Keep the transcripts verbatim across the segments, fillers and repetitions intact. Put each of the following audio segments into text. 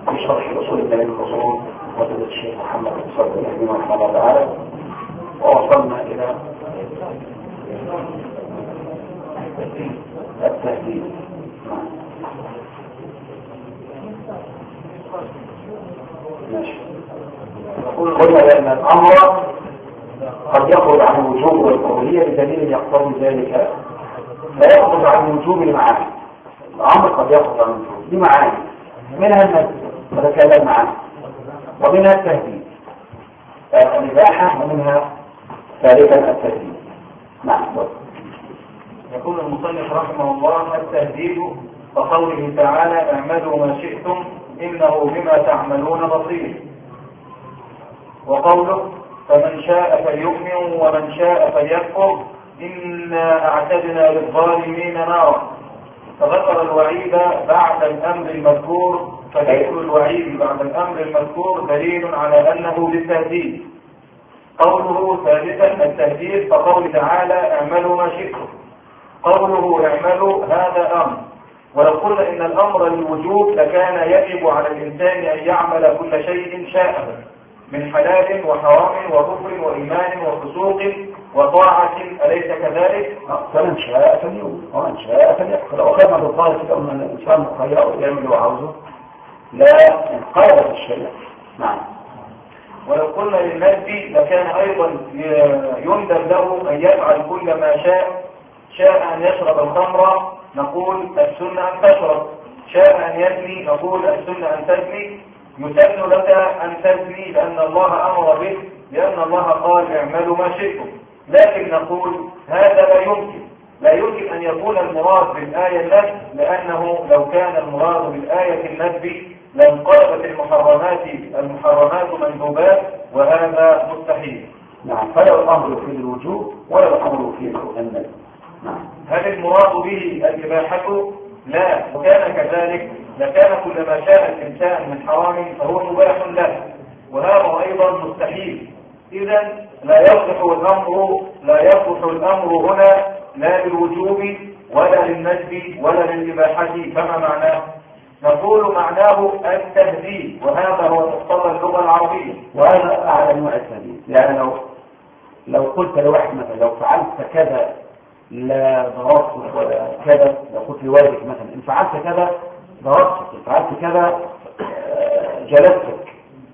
في شرح أصول الدين الأصول وفضيلة الشيخ محمد بن صالح العثيمين رحمه الله تعالى. ووصلنا إلى التهديد. ماشي. قلنا بأن الأمر قد يخرج عن الوجوب والكراهية بدليل يقتضي ذلك، لا يخرج عن الوجوب لمعاني. الأمر قد يخرج عن الوجوب لمعاني، منها النفي وتكلم عنه، ومنها التهديد الإباحة، ومنها ثالثا التهديد. نعم. يقول المصنف رحمه الله: التهديد كقوله تعالى: اعملوا ما شئتم إنه بما تعملون بصير. وقوله: فمن شاء فليؤمن ومن شاء فليكفر إنا أعتدنا للظالمين نارا. فذكر الوعيد بعد الأمر المذكور، فذكر الوعيد بعد الأمر المذكور دليل على أنه للتهديد. قوله ثالثا التهديد فقول تعالى: اعملوا ما شئتم. قوله اعملوا هذا أمر، ولو قلنا إن الأمر للوجوب لكان يجب على الإنسان أن يعمل كل شيء شاءه من حلال وحرام وكفر وإيمان وفسوق وطاعة، أليس كذلك؟ فمن شاء فليؤمن ومن شاء فليكفر. وخدمة بالظاهر كده أن الإنسان مخير يعمل اللي عاوزه، لا انقلب الشيء. نعم. ولو قلنا للنبي لكان أيضا يندب له أن يفعل كل ما شاء. شاء أن يشرب الخمر نقول السنة أن تشرب، شاء أن يزني نقول السنة أن تزني. يسن لك أن تزني لأن الله أمر به، لأن الله قال اعملوا ما شئتم. لكن نقول هذا لا يمكن لا يمكن أن يكون المراد بالآية النفي، لأنه لو كان المراد بالآية النفي لانقلبت المحرمات المحرمات مندوبات، وهذا مستحيل. نعم. فلا الأمر في الوجوب ولا الأمر في النفي. نعم. هل المراد به الإباحة؟ لا. وكان كذلك لكان كل ما شاء الإنسان من حرام فهو مباح له، وهذا أيضا مستحيل. إذا لا يصلح الأمر لا يصلح الأمر هنا لا للوجوب ولا للندب ولا للإباحة. فما معناه؟ نقول معناه التهديد، وهذا هو مقتضى اللغة العربية، وهذا أعلى أنواع التهديد. يعني لو لو قلت لواحد مثلا لو فعلت كذا لا ضربتك ولا كذا، لو قلت لوالدك مثلا إن فعلت كذا ضربتك، إن فعلت كذا جلدتك،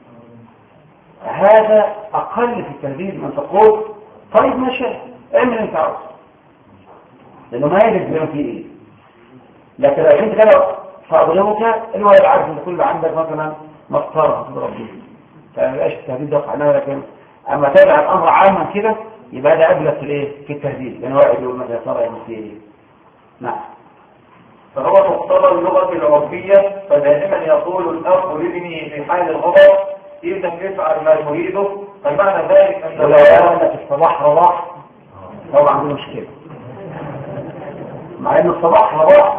هذا أقل في التهديد من تقول طيب ما شاء اعمل انت عاوز، لأنه ما يدرك بما فيه إيه. لكن لو أنت كده فأضربك، الوالد عارف أن كل عندك مثلا مسطرة تضرب به، فما يبقاش التهديد ده عنها. لكن أما تابع الأمر عاما كده يبقى ده أبلغ في الإيه؟ في التهديد، لأن واحد يقول مثلا ترى يعمل فيه إيه. نعم. فهو مقتضى اللغة العربية، فدائما يقول الأب لابنه في حال الغضب إذا افعل ما تريده. فمعنى ذلك أن ولو أنا في الصباح رواح طبعا عنده مشكلة، مع أن الصباح رواح.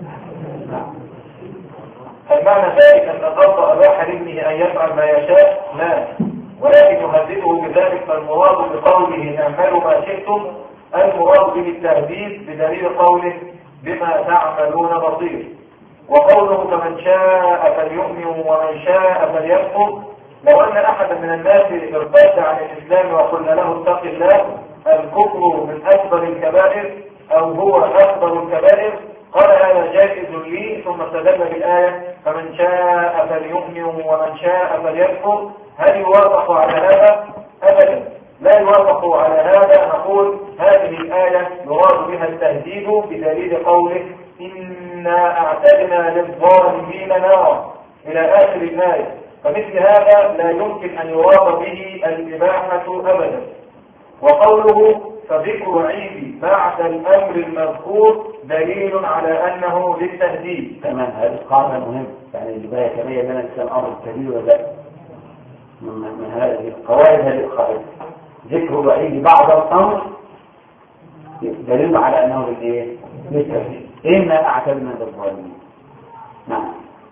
المعنى ذلك أن الأب أباح لابنه أن يفعل ما يشاء؟ لا، ولكن يهدده بذلك. فالمراد بقوله اعملوا ما شئتم المراد به التهديد بدليل قوله بما تعملون بصير. وقوله فمن شاء فليؤمن ومن شاء فليكفر، لو أن أحدا من الناس ارتد عن الإسلام وقلنا له اتق الله، الكفر من أكبر الكبائر أو هو أكبر الكبائر، قال هذا جائز لي، ثم استدل بالآية فمن شاء فليؤمن ومن شاء فليكفر. هل يوافق على هذا؟ أبدا لا يوافق على هذا. نقول هذه الآية يراد بها التهديد بدليل قوله إنا أعتدنا للظالمين نارا إلى آخر الآية. فمثل هذا لا يمكن أن يراد به الإباحة أبدا. وقوله فذكر عيد بعد الأمر المذكور دليل على أنه للتهديد. تمام. هذه القاعدة مهمة، يعني البداية كبيرة لنا الإنسان أمر التهديد ولا لا. من هذه القواعد هذه القاعدة ذكر الوعيد بعد الأمر دليل على أنه للإيه؟ للتهديد. إنا أعتدنا للظالمين. نعم.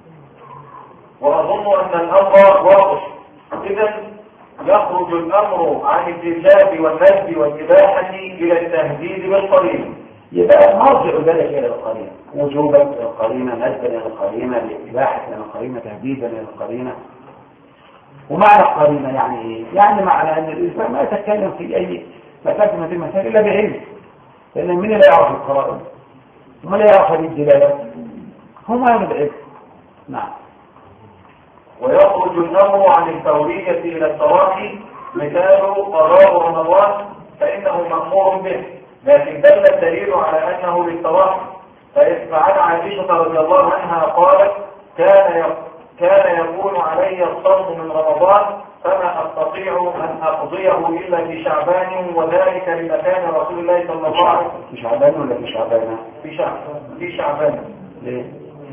وأظن أن الأمر واضح. إذا يخرج الأمر عن الإيجاب والندب والإباحة إلى التهديد بالقليل. يبقى مرجع ذلك إلى القرينة، وجوبا إلى القرينة، ندبا إلى القرينة، إباحة إلى القرينة، تهديدا إلى القرينة. ومعنى القرينة يعني إيه؟ يعني معنى أن الإنسان ما يتكلم في أي مسألة من هذه المسائل إلا بعلم، لأن من لا يعرف القرائن ومن لا يعرف هذه الدلالات هم أهل العلم. نعم. ويخرج الأمر عن الفورية إلى التراخي، مثال قضاء رمضان فإنه مأمور به، لكن دل الدليل على أنه للتراخي. فعن عائشة رضي الله عنها قالت: كان كان يكون علي الصوم من رمضان فما أستطيع أن أقضيه إلا في شعبان، وذلك لمكان رسول الله صلى الله عليه وسلم. في شعبان ولا في شعبان؟ في شعبان. في شعبان. ليه؟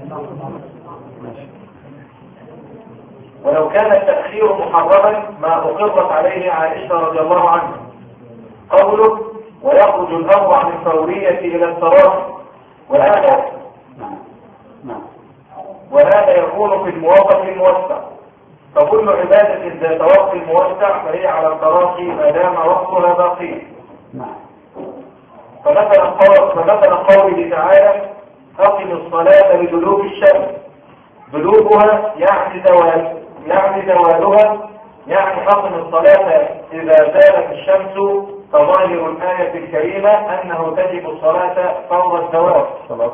ولو كان التأخير محرما ما أقرت عليه عائشة رضي الله عنها. قوله: ويخرج الأمر عن الفورية إلى التراخي، وهذا وهذا يكون في الموقف الموسع، فكل عبادة ذات وقت موسع فهي على التراخي ما دام وقتها باقي. فمثلا قول فمثلا قوله تعالى: أقم الصلاة لدلوك الشمس، دلوكها يعني زوال يعني زوالها، يعني أقم الصلاة إذا زالت الشمس، فظاهر الآية الكريمة أنه تجب الصلاة فور الزوال.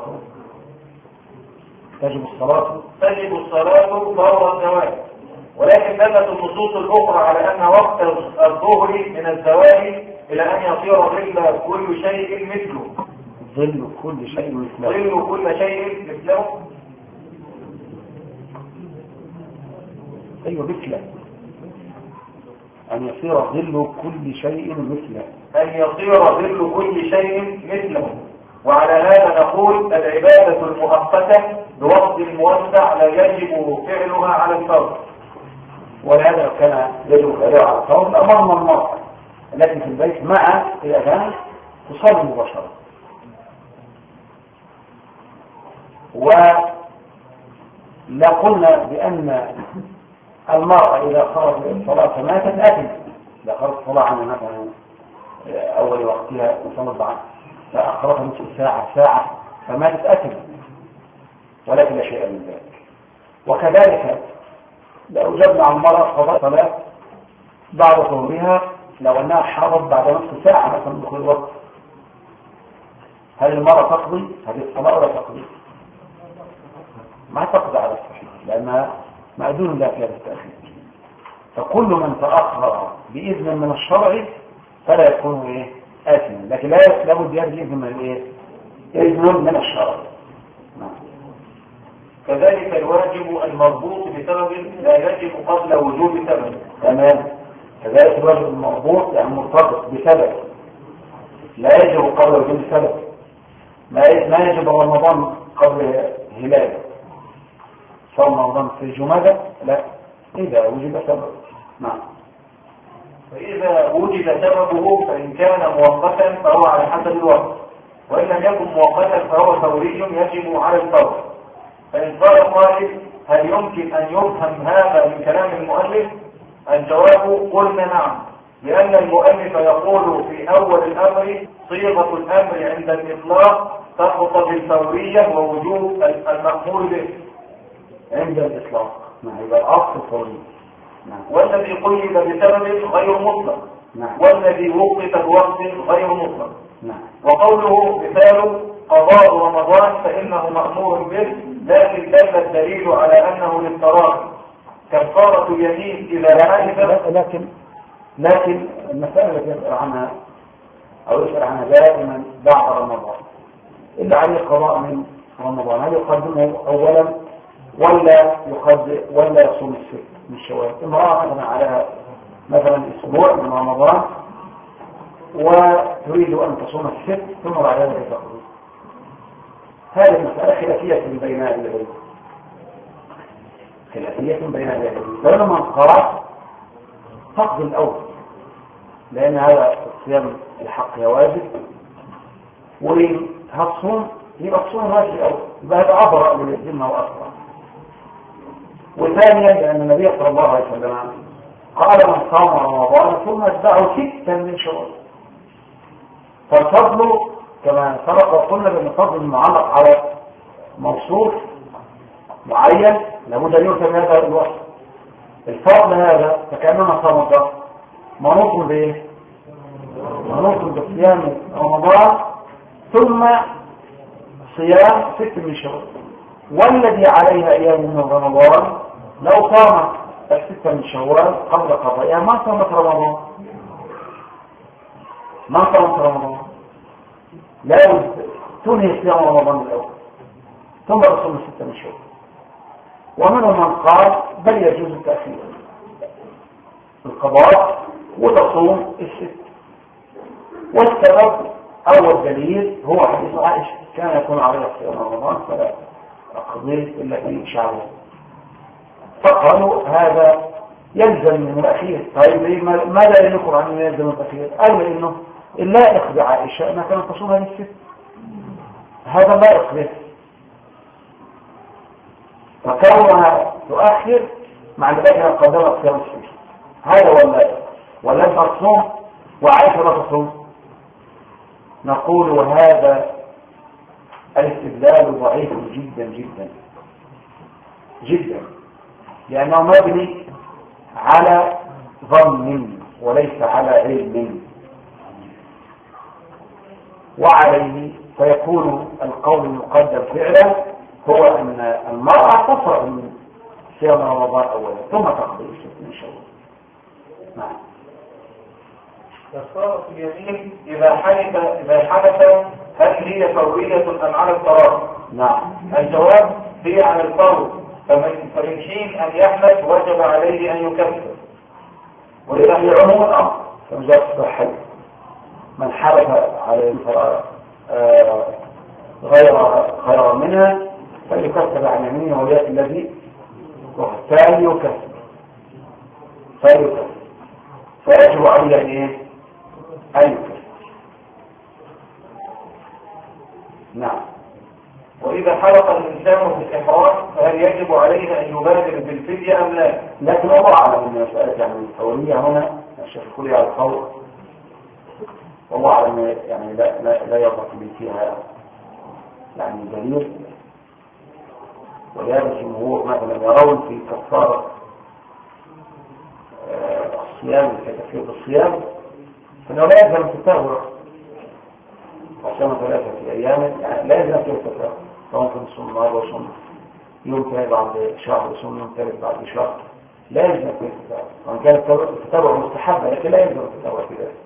تجب الصلاة تجب الصلاة فور الزوال، ولكن دلت النصوص الأخرى على أن وقت الظهر من الزوال إلى أن يصير ظل كل شيء مثله. ظل كل شيء مثله. ظل كل شيء مثله. أيوة مثله، أن يصير ظل كل شيء مثله. أن يصير ظل كل شيء مثله. وعلى هذا نقول العبادة المؤقتة بوقت موسع لا يجب فعلها على الفور، ولهذا لو كان يجب فعلها على الفور لأمرنا المرأة التي في البيت مع الأذان تصلي مباشرة. ولا قلنا بأن المرأة إذا خرجت الصلاة فماتت أثمت، إذا خرجت الصلاة عنها مثلا أول وقتها وصلت عنها فأخرجها نصف ساعة ساعة فماتت أثمت، ولكن لا شيء من ذلك. وكذلك لو جبنا عن المرأة قضاء صلاة بعد ظهورها لو أنها حاضت بعد نصف ساعة مثلا من دخول الوقت، هل المرأة تقضي هذه الصلاة ولا تقضي؟ ما تقضي على الصحيح لأنها مأذون لا في هذا التأخير. فكل من تأخر بإذن من الشرع فلا يكون إيه آثما، لكن لا لابد يرجع إذن من إيه إذن من الشرع. كذلك الواجب المربوط بسبب لا يجب قبل وجوب سبب. تمام. كذلك الواجب المربوط يعني مرتبط بسبب لا يجب قبل وجوب سبب. ما يجب رمضان قبل هلال، صوم رمضان في جمادى لا، إذا وجد سبب. نعم. فإذا وجد سببه فإن كان مؤقتا فهو على حسب الوقت، وإن لم يكن مؤقتا فهو فوري يجب على الفور. فإن قال قائل: هل يمكن أن يفهم هذا من كلام المؤلف؟ الجواب: قلنا نعم، لأن المؤلف يقول في أول الأمر صيغة الأمر عند الإطلاق تقتضي الفورية ووجوب المأمور به عند الإطلاق. نعم. يبقى الأصل فوري. نعم. والذي قيد بسبب غير مطلق. نعم. والذي وقت بوقت غير مطلق. نعم. وقوله مثال قضاء رمضان فإنه مأمور به، لكن دل الدليل على أنه للتراخي كفارة يمين إذا حلف. لكن لكن المسألة التي يسأل عنها أو يسأل عنها دائما بعد رمضان إلا عليه قضاء من رمضان، هل يقدمه أولا ولا يقدم ولا يصوم الست من شوال؟ امرأة مثلا عليها مثلا أسبوع من رمضان وتريد أن تصوم الست ثم بعد ذلك تقضي. هذه المسألة خلافية بين أهل العلم، خلافية بين أهل العلم. فلما قرأت تقضي الأول لأن هذا الصيام الحق يا واجب، وهتصوم يبقى الصوم واجب الأول، يبقى هذا أبرأ من الذمة وأسرع. وثانيا لأن النبي صلى الله عليه وسلم قال: من صام رمضان ثم اتبعه ستا من شوال، فالفضل كما سبق وقلنا بأن الفضل المعلق على موصوف معين لابد أن يؤتى بهذا الوصف. الفضل هذا فكأنما صمت منوط بإيه؟ منوط بصيام رمضان ثم صيام ست من شهور، والذي عليها أيام من رمضان لو صامت الستة من شوال قبل قضائها ما صامت رمضان، ما صامت رمضان، لا تنهي صيام رمضان الأول ثم تصوم الستة من شوال. ومنهم من قال بل يجوز التأخير القضاء وتصوم الست. والسبب أول دليل هو حديث عائشة كان يكون عليها صيام رمضان فلا أقضيه إلا في شعبه، فقالوا هذا يلزم من الأخير. طيب ماذا يذكر عنه يلزم من الأخير؟ قالوا إنه اللائق بعائشة ما كانت تصوم هذه الست، هذا لائق به، فكونها تؤخر مع ذلك قدرت صيام الست، هذا هو اللائق. ولا تصوم وعائشة لا تصوم، نقول هذا الاستدلال ضعيف جدا جدا جدا، لأنه مبني على ظن وليس على علم، وعليه فيكون القول المقدم فعلا هو أن المرأة تصرف من صيام رمضان أولا ثم تقضي الست من شوال. نعم. يصار في اليمين إذا حلف إذا حلف هل هي فورية أم على الطلاق؟ نعم. الجواب هي على الفور، فمن فمن حين أن يحلف وجب عليه أن يكفر. وإذا في عموم الأمر فمجرد الحلف من حلف على غير غير منها فليكفر عن يمينه ويأتي الذي فليكفر فليكفر فيجب عليه ايه؟ أن يكفر. نعم. وإذا حلق الإنسان في الإحرام فهل يجب عليه أن يبادر بالفدية أم لا؟ لكن الله أعلم أن مسألة يعني الفورية هنا الشيخ الكلي على الفور، والله أعلم يعني لا لا لا يضبط لي فيها يعني دليل، ولهذا الجمهور مثلا يرون في كفارة الصيام كتفسير بالصيام فإنه لا يلزم التتابع، وصيام ثلاثة أيام يعني لا يلزم في التتابع، سواء كان صوم نهار وصوم يوم ثاني بعد شهر وصوم يوم ثالث بعد شهر، لا يلزم في التتابع، وإن كان التتابع مستحبا لكن لا يلزم التتابع في ذلك.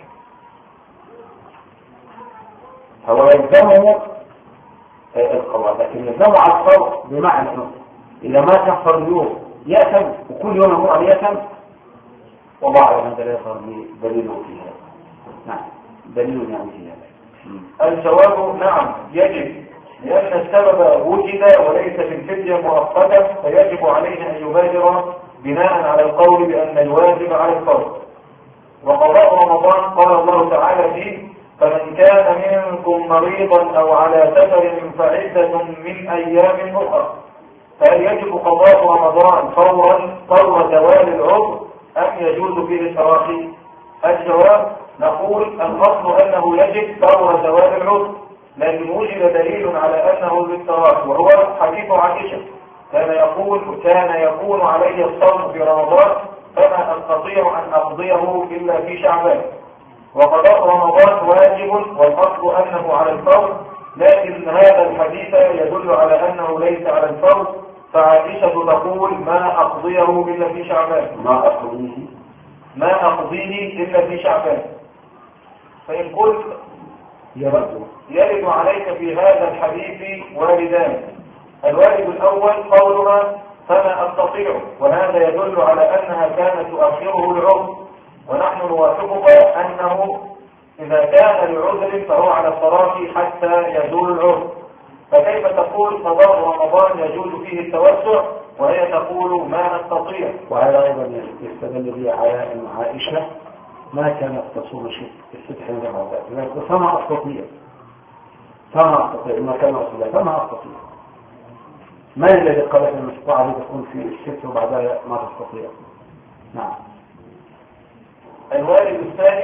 هو يلزمه القضاء لكن يلزمه على الفور، بمعنى انه اذا ما كفر اليوم يأثم وكل يوم هو ان يأثم، والله اعلم هذا لا يظهر لي دليل في هذا. نعم دليل يعني في هذا. الجواب نعم يجب، لأن السبب وجد وليس في الفدية مؤقتا، فيجب عليه أن يبادر بناء على القول بأن الواجب على الفور. وقضاء رمضان قال الله تعالى فيه فمن كان منكم مريضا أو على سفر فعدة من أيام أخرى، فهل يجب قضاء رمضان فورا فور زوال العذر أم يجوز فيه التراخي؟ الجواب نقول الأصل أنه يجب فور زوال العذر، لكن وجد دليل على أنه بالتراخي، وهو حديث عائشة كان يقول كان يكون علي الصوم في رمضان فما أستطيع أن أقضيه إلا في شعبان. وقضاء رمضان واجب والأصل أنه على الفور، لكن هذا الحديث يدل على أنه ليس على الفور، فعائشة تقول ما أقضيه إلا في شعبان ما أقضيه ما أقضيه إلا في شعبان. فإن قلت يرد يرد عليك في هذا الحديث والدان، الوالد الأول قولها فما أستطيع، وهذا يدل على أنها كانت تؤخره لعذر، ونحن نوافقك أنه إذا كان لعذر فهو على التراخي حتى يزول العذر. فكيف تقول قضاء رمضان يجوز فيه التوسع وهي تقول ما نستطيع؟ وهذا أيضا يستدل به على أن عائشة ما كانت تصوم الست حين رمضان، فما أستطيع فما أستطيع ما كان أصلا فما أستطيع. ما الذي قال أن الاستطاعة تكون في الست وبعدها ما تستطيع؟ نعم. الوالد الثاني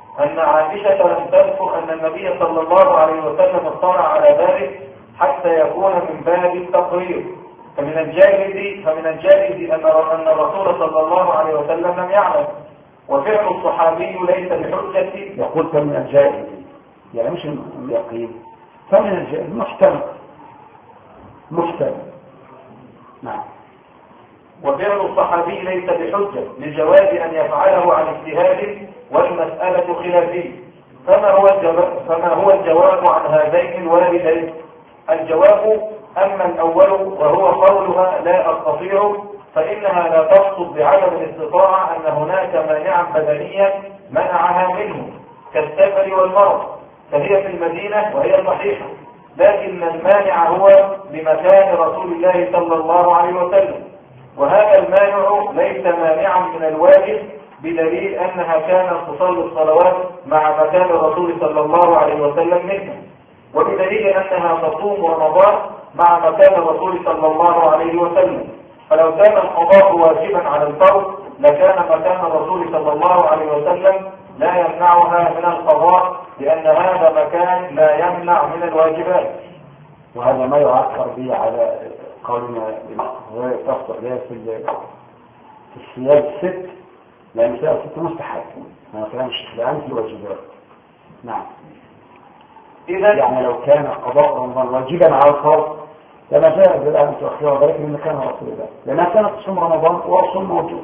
أن عائشة لم تذكر أن النبي صلى الله عليه وسلم اطلع على ذلك حتى يكون من باب التقرير، فمن الجائز فمن الجائز أن أن الرسول صلى الله عليه وسلم لم يعلم، وفعل الصحابي ليس بحجة. يقول فمن الجائز يعني مش اليقين، فمن الجائز محتمل محتمل. نعم. وفعل الصحابي ليس بحجة لجواز أن يفعله عن اجتهاد والمسألة خلافية. فما هو الجواب فما هو الجواب عن هذين الواردين؟ الجواب أما الأول وهو قولها لا أستطيع، فإنها لا تقصد بعدم الاستطاعة أن هناك مانعا بدنيا منعها منه كالسفر والمرض، فهي في المدينة وهي صحيحة، لكن المانع هو بمكان رسول الله صلى الله عليه وسلم، وهذا المانع ليس مانعا من الواجب، بدليل أنها كانت تصلي الصلوات مع مكان الرسول صلى الله عليه وسلم منه، وبدليل أنها تصوم رمضان مع مكان الرسول صلى الله عليه وسلم. فلو كان القضاء واجبا على الفرض لكان مكان الرسول صلى الله عليه وسلم لا يمنعها من القضاء، لأن هذا مكان لا يمنع من الواجبات. وهذا ما يعكر به على قولنا تفضل لها في الصيام الست، لأن الصيام الست مستحب ما كانش الآن في الواجبات. نعم. إذا يعني لو كان قضاء رمضان واجبا على الفرض لما جاء بالآن تؤخرها ذلك من مكان رسول الله، لأنها كانت تصوم رمضان والصوم موجود.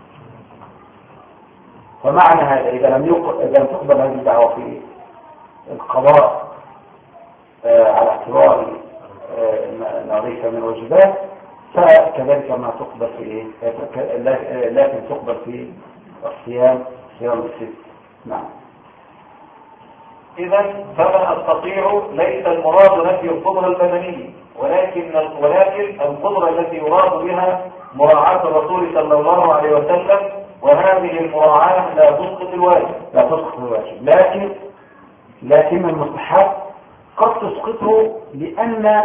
فمعنى هذا إذا لم يقبل إذا لم تقبل هذه الدعوة في القضاء آه على اعتبار آه ليس من الواجبات، فكذلك ما تقبل في إيه؟ لكن تقبل في الصيام صيام الست. نعم. إذا فما أستطيع ليس المراد نفي القدرة البدنية، ولكن ولكن القدرة التي يراد بها مراعاة الرسول صلى الله عليه وسلم، وهذه المراعاة لا تسقط الواجب لا تسقط الواجب، لكن لكن المستحب قد تسقطه، لأن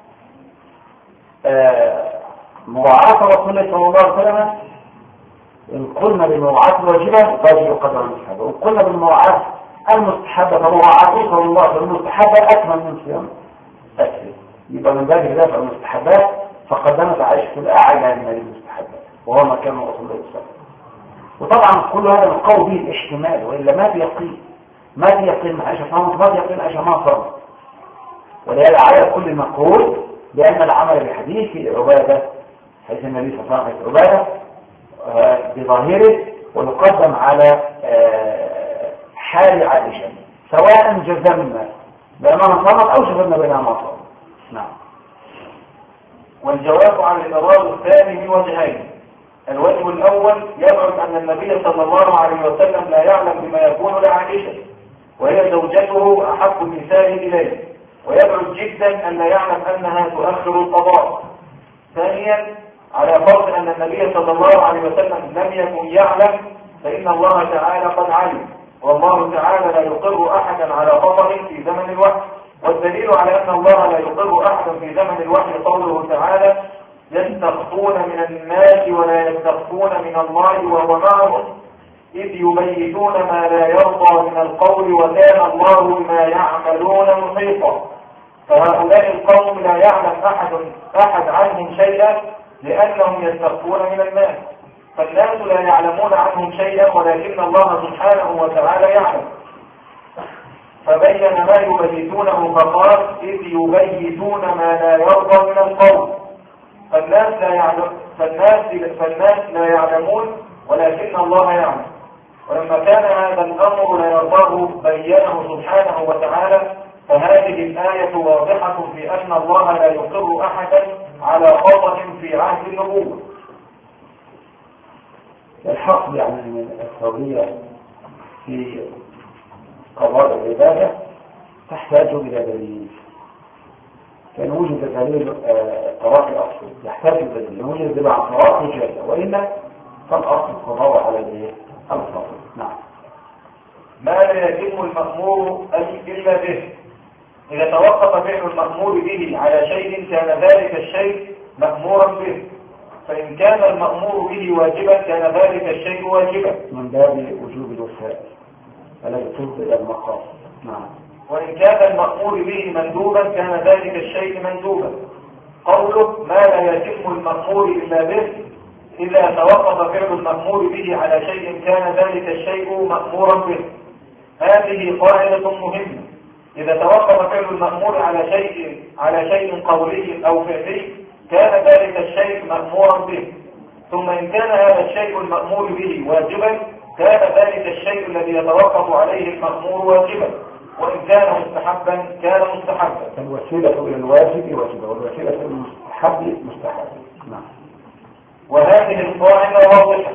آه مراعاة الرسول صلى الله عليه وسلم إن قلنا بمراعاة الواجبة واجب قدر المستحب، وإن قلنا بالمراعاة المستحبة فمراعاته صلى الله عليه وسلم المستحبة أكمل من صيام أكثر، يبقى من ذلك دافع المستحبات فقدمت عائشة الأعلى من المستحبات وهو ما كان رسول الله صلى الله عليه وسلم. وطبعا كل هذا نقول به الاحتمال، وإلا ما في يقين ما في يقين مع عائشة فرمت، ما في يقين عائشة ما فرمت، ولهذا على كل نقول بأن العمل بحديث عبادة حيث النبي صلى الله عليه وسلم عبادة آه بظاهره، ونقدم على آه حال عائشة سواء جزمنا بأنها صامت أو جزمنا بأنها ما صامت. نعم. والجواب عن الإضرار الثاني من وجهين. الوجه الأول يبعد أن النبي صلى الله عليه وسلم لا يعلم بما يكون لعائشة وهي زوجته أحب النساء إليه، ويبعد جدا أن لا يعلم أنها تؤخر القضاء. ثانيا على فرض أن النبي صلى الله عليه وسلم لم يكن يعلم، فإن الله تعالى قد علم، والله تعالى لا يقر أحدا على خطأ في زمن الوحي، والدليل على أن الله لا يقر أحدا في زمن الوحي قوله تعالى يستخفون من الناس ولا يستخفون من الله وهو معهم إذ يبيتون ما لا يرضى من القول وكان الله بما يعملون محيطا. فهؤلاء القوم لا يعلم أحد, أحد عنهم شيئا لأنهم يستخفون من الناس، فالناس لا يعلمون عنهم شيئا ولكن الله سبحانه وتعالى يعلم. فبين ما يبيتونه فقال إذ يبيتون ما لا يرضى من القول، فالناس لا يعلم فالناس فالناس لا يعلمون ولكن الله يعلم. ولما كان هذا الأمر لا يرضاه بينه سبحانه وتعالى، فهذه الآية واضحة في أن الله لا يقر أحدا على خطأ في عهد النبوة. الحق يعني من الثورية في قضاء العبادة تحتاج إلى دليل، كان وجد دليل طلاق الأصل يحتاج إلى دليل، وجد دليل عن طلاق جاية، وإلا فالأصل القضاء على الفرض. نعم. ما لا يتم المأمور إلا به. إذا توقف فعل المأمور به على شيء كان ذلك الشيء مأمورا به، فإن كان المأمور به واجبا كان ذلك الشيء واجبا. من باب وجوب الوسائل التي تفضي إلى المقام. نعم. وإن كان المأمور به مندوبا كان ذلك الشيء مندوبا. قوله ما لا يتم المأمور إلا به، إذا توقف فعل المأمور به على شيء كان ذلك الشيء مأمورا به. هذه قاعدة مهمة. إذا توقف فعل المأمور على شيء على شيء قولي أو فعلي كان ذلك الشيء مأمورا به. ثم إن كان هذا الشيء المأمور به واجبا كان ذلك الشيء الذي يتوقف عليه المأمور واجبا، وإن كان مستحبا كان مستحبا. الوسيلة إلى الواجب واجبة والوسيلة إلى المستحب مستحب. نعم. وهذه القاعدة واضحة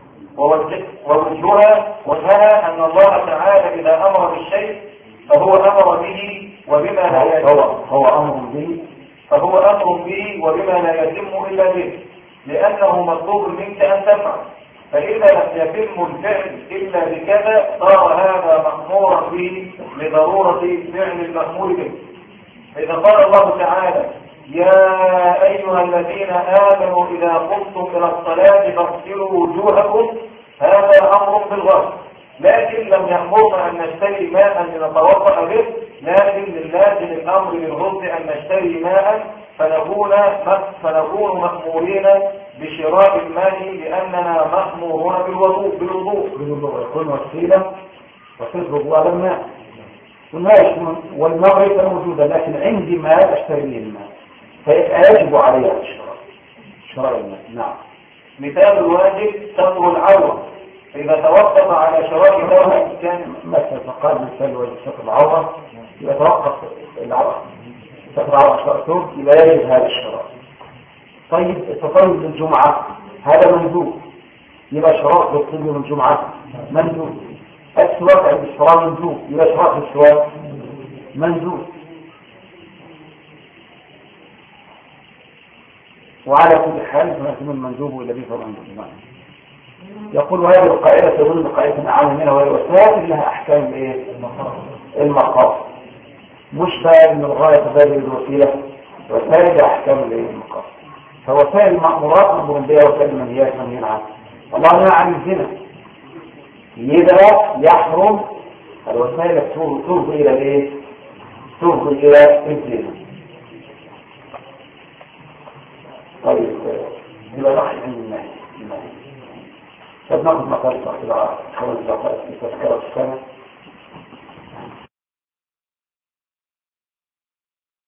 ووجهها وجهها أن الله تعالى إذا أمر بالشيء فهو أمر به وبما لا يتم هو هو أمر به فهو أمر به وبما لا يتم إلا به، لأنه مطلوب منك أن تفعل. فإذا لم يتم الفعل إلا بكذا صار هذا مأمورا به لضرورة فعل المأمور به. إذا قال الله تعالى يا أيها الذين آمنوا إذا قمتم إلى الصلاة فاغسلوا وجوهكم، هذا أمر بالغسل، لكن لم يأمرنا أن نشتري ماء لنتوضأ به، لكن لازم الأمر بالغسل أن نشتري ماء فنكون فنكون مأمورين بشراء الماء لأننا مأمورون بالوضوء بالوضوء بالوضوء يكون وسيلة وسيلة الوضوء على الماء، والماء والماء ليس موجودا، لكن عندي ماء أشتري به الماء فيجب علي الشراء شراء الماء. نعم. مثال الواجب ستر العورة، إذا توقف على شراء دواء كان مثل فقال مثال الواجب ستر العورة، يتوقف العورة ستر العورة شراء ثوب يبقى يجب هذا الشراء. طيب التطيب للجمعة هذا مندوب، يبقى شراء للطيب من الجمعة مندوب. السواك عند الصلاة مندوب، يبقى شراء السواك مندوب. وعلى كل حال فنحكم المندوب الذي فهو مندوب. يقول هذه القاعدة تظن قاعدة أعلى منها، وهي وسائل لها أحكام الايه؟ المقاصد، مش بقى من الغاية تبادل الوسيلة، وسائل أحكام الايه؟ المقاصد. فوسائل المأمورات مأمور بها، وسائل المنهيات منهي عنها. الله نهى عن الزنا، يبقى يحرم الوسائل تفضي إلى الايه؟ تفضي إلى الزنا. طيب يبقى نحن عند النهي. طب ناخذ مقال صاحب خمس دقائق في تذكرة السنة.